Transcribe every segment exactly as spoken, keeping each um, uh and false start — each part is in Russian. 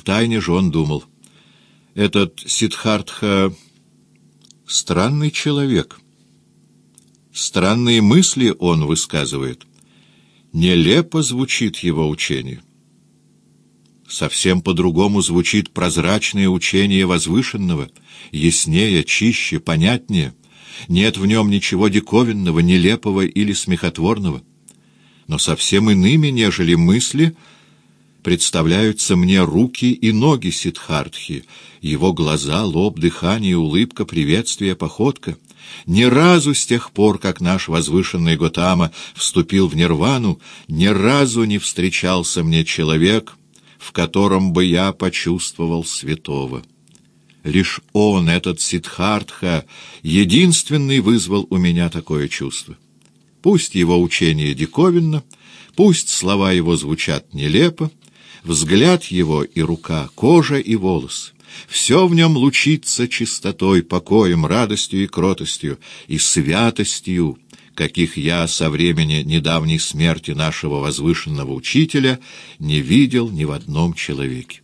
Втайне же он думал: этот Сиддхартха — странный человек. Странные мысли он высказывает. Нелепо звучит его учение. Совсем по-другому звучит прозрачное учение возвышенного, яснее, чище, понятнее. Нет в нем ничего диковинного, нелепого или смехотворного. Но совсем иными, нежели мысли, представляются мне руки и ноги Сиддхартхи, его глаза, лоб, дыхание, улыбка, приветствие, походка. Ни разу с тех пор, как наш возвышенный Готама вступил в нирвану, ни разу не встречался мне человек, в котором бы я почувствовал святого. Лишь он, этот Сиддхартха, единственный вызвал у меня такое чувство. Пусть его учение диковинно, пусть слова его звучат нелепо, взгляд его и рука, кожа и волос — все в нем лучится чистотой, покоем, радостью и кротостью, и святостью, каких я со времени недавней смерти нашего возвышенного учителя не видел ни в одном человеке.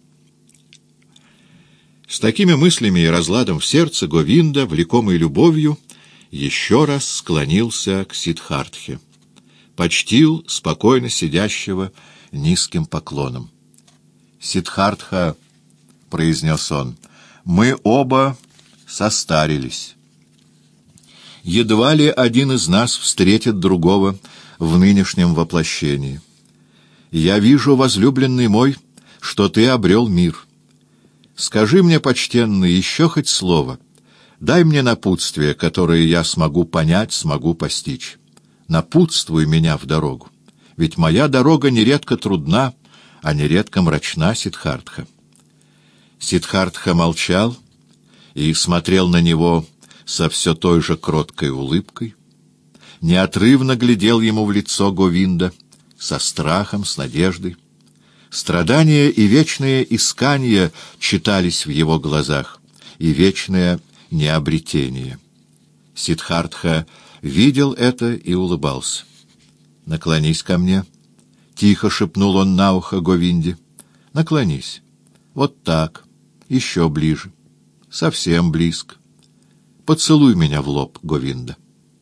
С такими мыслями и разладом в сердце Говинда, влекомый любовью, еще раз склонился к Сиддхартхе, почтил спокойно сидящего низким поклоном. «Сиддхартха, — произнес он, — мы оба состарились. Едва ли один из нас встретит другого в нынешнем воплощении. Я вижу, возлюбленный мой, что ты обрел мир. Скажи мне, почтенный, еще хоть слово. Дай мне напутствие, которое я смогу понять, смогу постичь. Напутствуй меня в дорогу. Ведь моя дорога нередко трудна, а нередко мрачна, Сиддхартха». Сиддхартха молчал и смотрел на него со все той же кроткой улыбкой. Неотрывно глядел ему в лицо Говинда, со страхом, с надеждой. Страдания и вечное искание читались в его глазах, и вечное необретение. Сиддхартха видел это и улыбался. «Наклонись ко мне», — тихо шепнул он на ухо Говинде. «Наклонись. Вот так. Еще ближе. Совсем близко. Поцелуй меня в лоб, Говинда».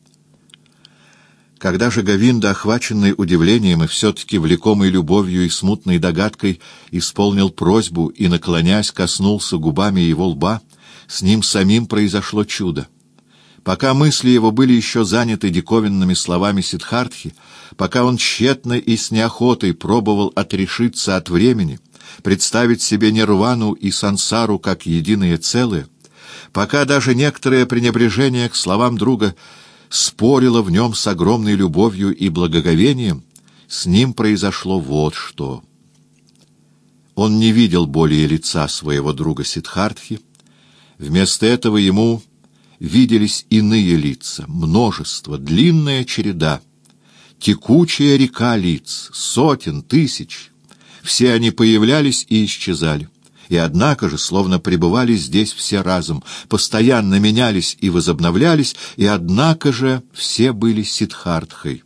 Когда же Говинда, охваченный удивлением и все-таки влекомый любовью и смутной догадкой, исполнил просьбу и, наклонясь, коснулся губами его лба, с ним самим произошло чудо. Пока мысли его были еще заняты диковинными словами Сиддхартхи, пока он тщетно и с неохотой пробовал отрешиться от времени, представить себе нирвану и сансару как единое целое, пока даже некоторое пренебрежение к словам друга спорило в нем с огромной любовью и благоговением, с ним произошло вот что. Он не видел более лица своего друга Сиддхартхи, вместо этого ему виделись иные лица, множество, длинная череда, текучая река лиц, сотен, тысяч. Все они появлялись и исчезали, и однако же словно пребывали здесь все разом, постоянно менялись и возобновлялись, и однако же все были Сиддхартхой.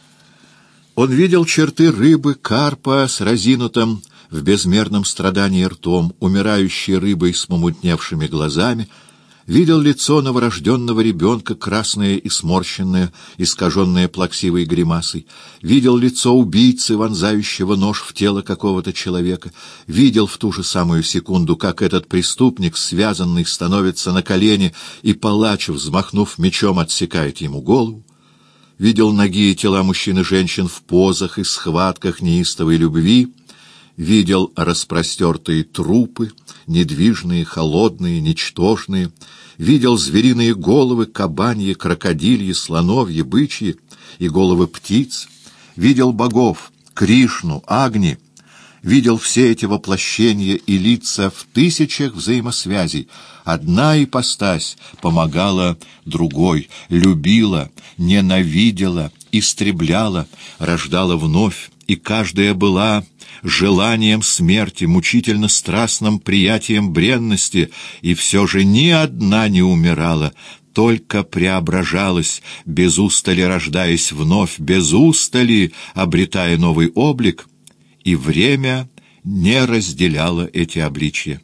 Он видел черты рыбы, карпа с разинутым в безмерном страдании ртом, умирающей рыбой с помутневшими глазами, видел лицо новорожденного ребенка, красное и сморщенное, искаженное плаксивой гримасой, видел лицо убийцы, вонзающего нож в тело какого-то человека, видел в ту же самую секунду, как этот преступник, связанный, становится на колени, и палач, взмахнув мечом, отсекает ему голову, видел ноги и тела мужчин и женщин в позах и схватках неистовой любви, видел распростертые трупы, недвижные, холодные, ничтожные, видел звериные головы, кабаньи, крокодильи, слоновьи, бычьи и головы птиц, видел богов, Кришну, Агни, видел все эти воплощения и лица в тысячах взаимосвязей. Одна ипостась помогала другой, любила, ненавидела, истребляла, рождала вновь, и каждая была желанием смерти, мучительно страстным приятием бренности, и все же ни одна не умирала, только преображалась, без устали рождаясь вновь, без устали обретая новый облик, и время не разделяла эти обличья.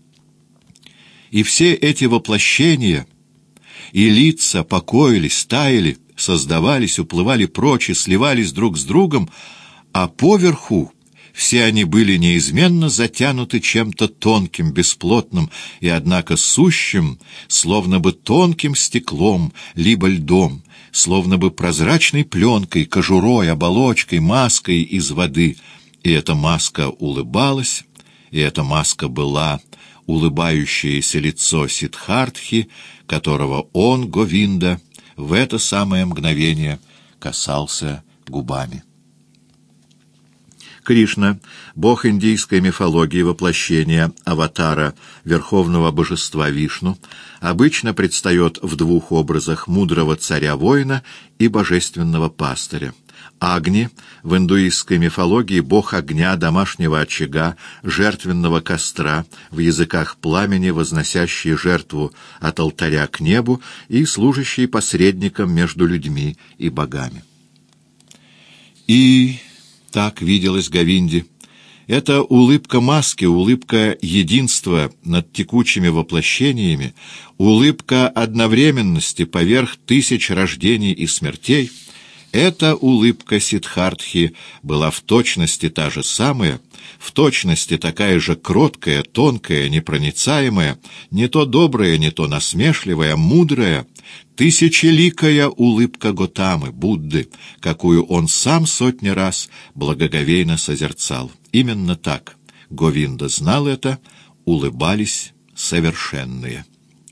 И все эти воплощения и лица покоились, таяли, создавались, уплывали прочь и сливались друг с другом, а поверху все они были неизменно затянуты чем-то тонким, бесплотным и, однако, сущим, словно бы тонким стеклом, либо льдом, словно бы прозрачной пленкой, кожурой, оболочкой, маской из воды. И эта маска улыбалась, и эта маска была улыбающееся лицо Сиддхартхи, которого он, Говинда, в это самое мгновение касался губами. Кришна, бог индийской мифологии воплощения аватара верховного божества Вишну, обычно предстает в двух образах: мудрого царя-воина и божественного пастыря. Агни в индуистской мифологии бог огня, домашнего очага, жертвенного костра, в языках пламени, возносящий жертву от алтаря к небу и служащий посредником между людьми и богами. И так виделась Говинде. Это улыбка маски, улыбка единства над текучими воплощениями, улыбка одновременности поверх тысяч рождений и смертей. Эта улыбка Сиддхартхи была в точности та же самая, в точности такая же кроткая, тонкая, непроницаемая, не то добрая, не то насмешливая, мудрая, тысячеликая улыбка Готамы, Будды, какую он сам сотни раз благоговейно созерцал. Именно так Говинда знал это, улыбались совершенные.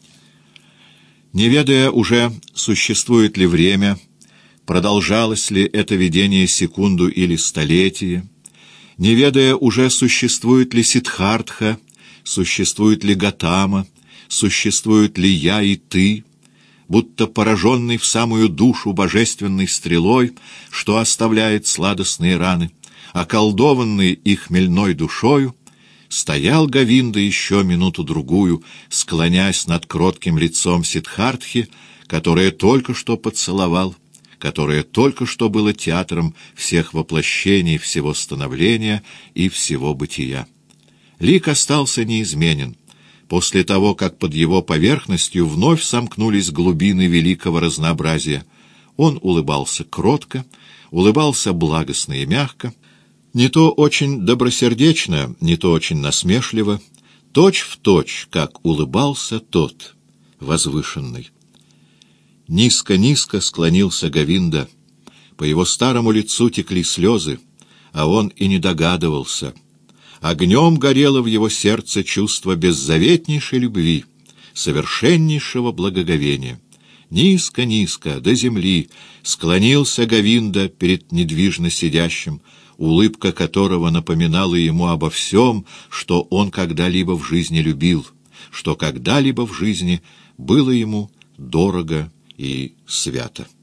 Не ведая уже, существует ли время, продолжалось ли это видение секунду или столетие, не ведая уже, существует ли Сиддхартха, существует ли Готама, существует ли я и ты, будто пораженный в самую душу божественной стрелой, что оставляет сладостные раны, околдованный и хмельной душою, стоял Говинда еще минуту-другую, склонясь над кротким лицом Сиддхартхи, которое только что поцеловал, которое только что было театром всех воплощений, всего становления и всего бытия. Лик остался неизменен. После того, как под его поверхностью вновь сомкнулись глубины великого разнообразия, он улыбался кротко, улыбался благостно и мягко, не то очень добросердечно, не то очень насмешливо, точь в точь, как улыбался тот, возвышенный. Низко-низко склонился Говинда. По его старому лицу текли слезы, а он и не догадывался. Огнем горело в его сердце чувство беззаветнейшей любви, совершеннейшего благоговения. Низко-низко, до земли, склонился Говинда перед недвижно сидящим, улыбка которого напоминала ему обо всем, что он когда-либо в жизни любил, что когда-либо в жизни было ему дорого и свято.